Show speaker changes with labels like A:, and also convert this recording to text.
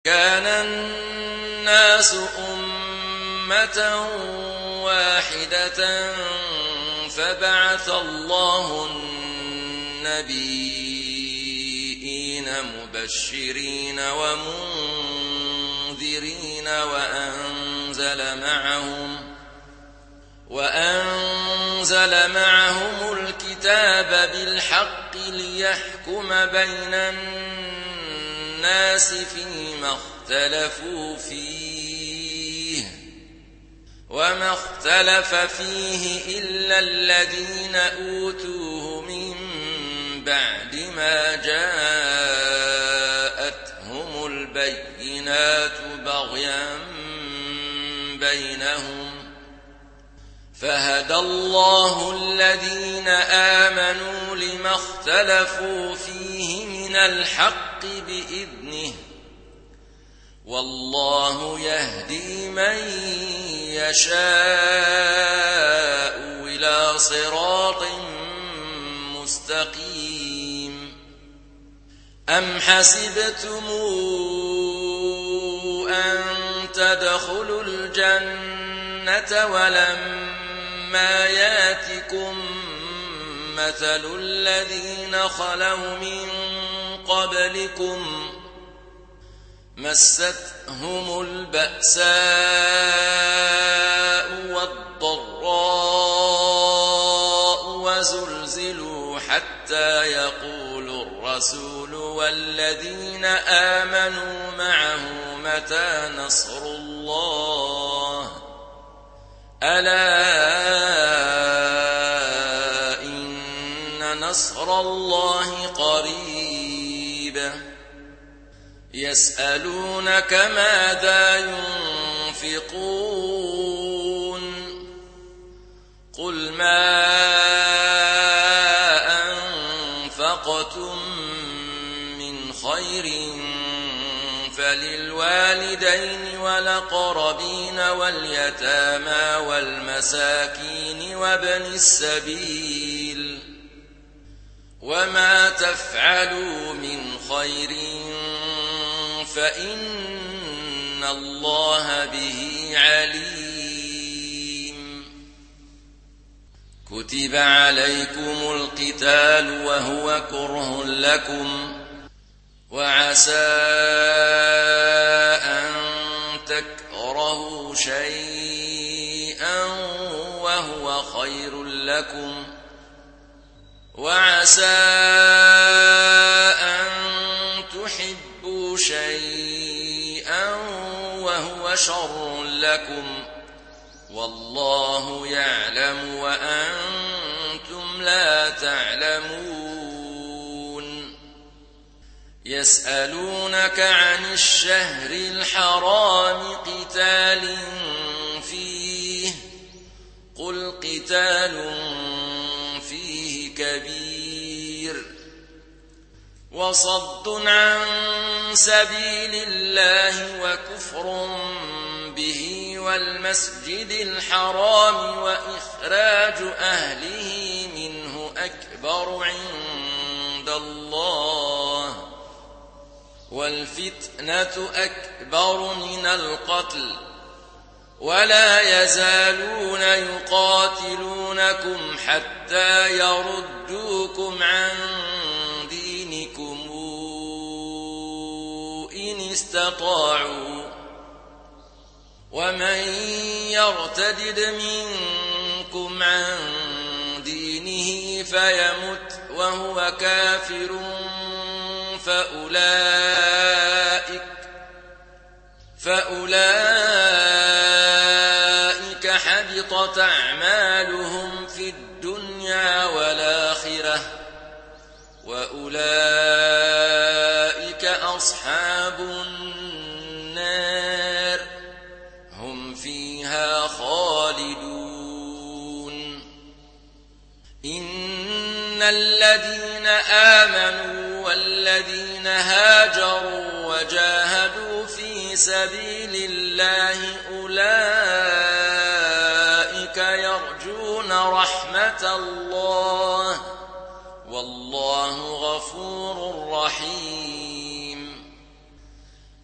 A: كان الناس أمة واحدة فبعث الله النبيين مبشرين ومنذرين وأنزل معهم الكتاب بالحق ليحكم بين الناس فيما اختلفوا فيه وما اختلف فيه إلا الذين أوتوه من بعد ما جاءتهم البينات بغيا بينهم فهدى الله الذين آمنوا لما اختلفوا فيه من الحق بإذنه والله يهدي من يشاء إلى صراط مستقيم أم حسبتم أن تدخلوا الجنة ولما ياتكم مثل الذين خلوا من قبلكم مستهم البأساء والضراء وزلزلوا حتى يقول الرسول والذين آمنوا معه متى نصر الله ألا إن نصر الله قريب يسألونك ماذا ينفقون قل ما أنفقتم من خير فللوالدين والأقربين واليتامى والمساكين وابن السبيل وما تفعلوا من خير فإن الله به عليم كتب عليكم القتال وهو كره لكم وعسى أن تكرهوا شيئا وهو خير لكم وعسى أن تحبوا شيئا وهو شر لكم والله يعلم وأنتم لا تعلمون يسألونك عن الشهر الحرام قتال فيه قل قتال فيه كبير وصد عن سبيل الله وكفر به والمسجد الحرام وإخراج أهله منه أكبر عند الله والفتنة أكبر من القتل ولا يزالون يقاتلونكم حتى يردوكم عن دينكم إن استطاعوا ومن يرتدد منكم عن دينه فيمت وهو كافر فأولئك حبطت أعمالهم في الدنيا والآخرة وأولئك أصحاب النار هم فيها خالدون إن الذين آمنوا والذين هاجروا وجاهدوا في سبيل الله أولئك يرجون رحمة الله والله غفور رحيم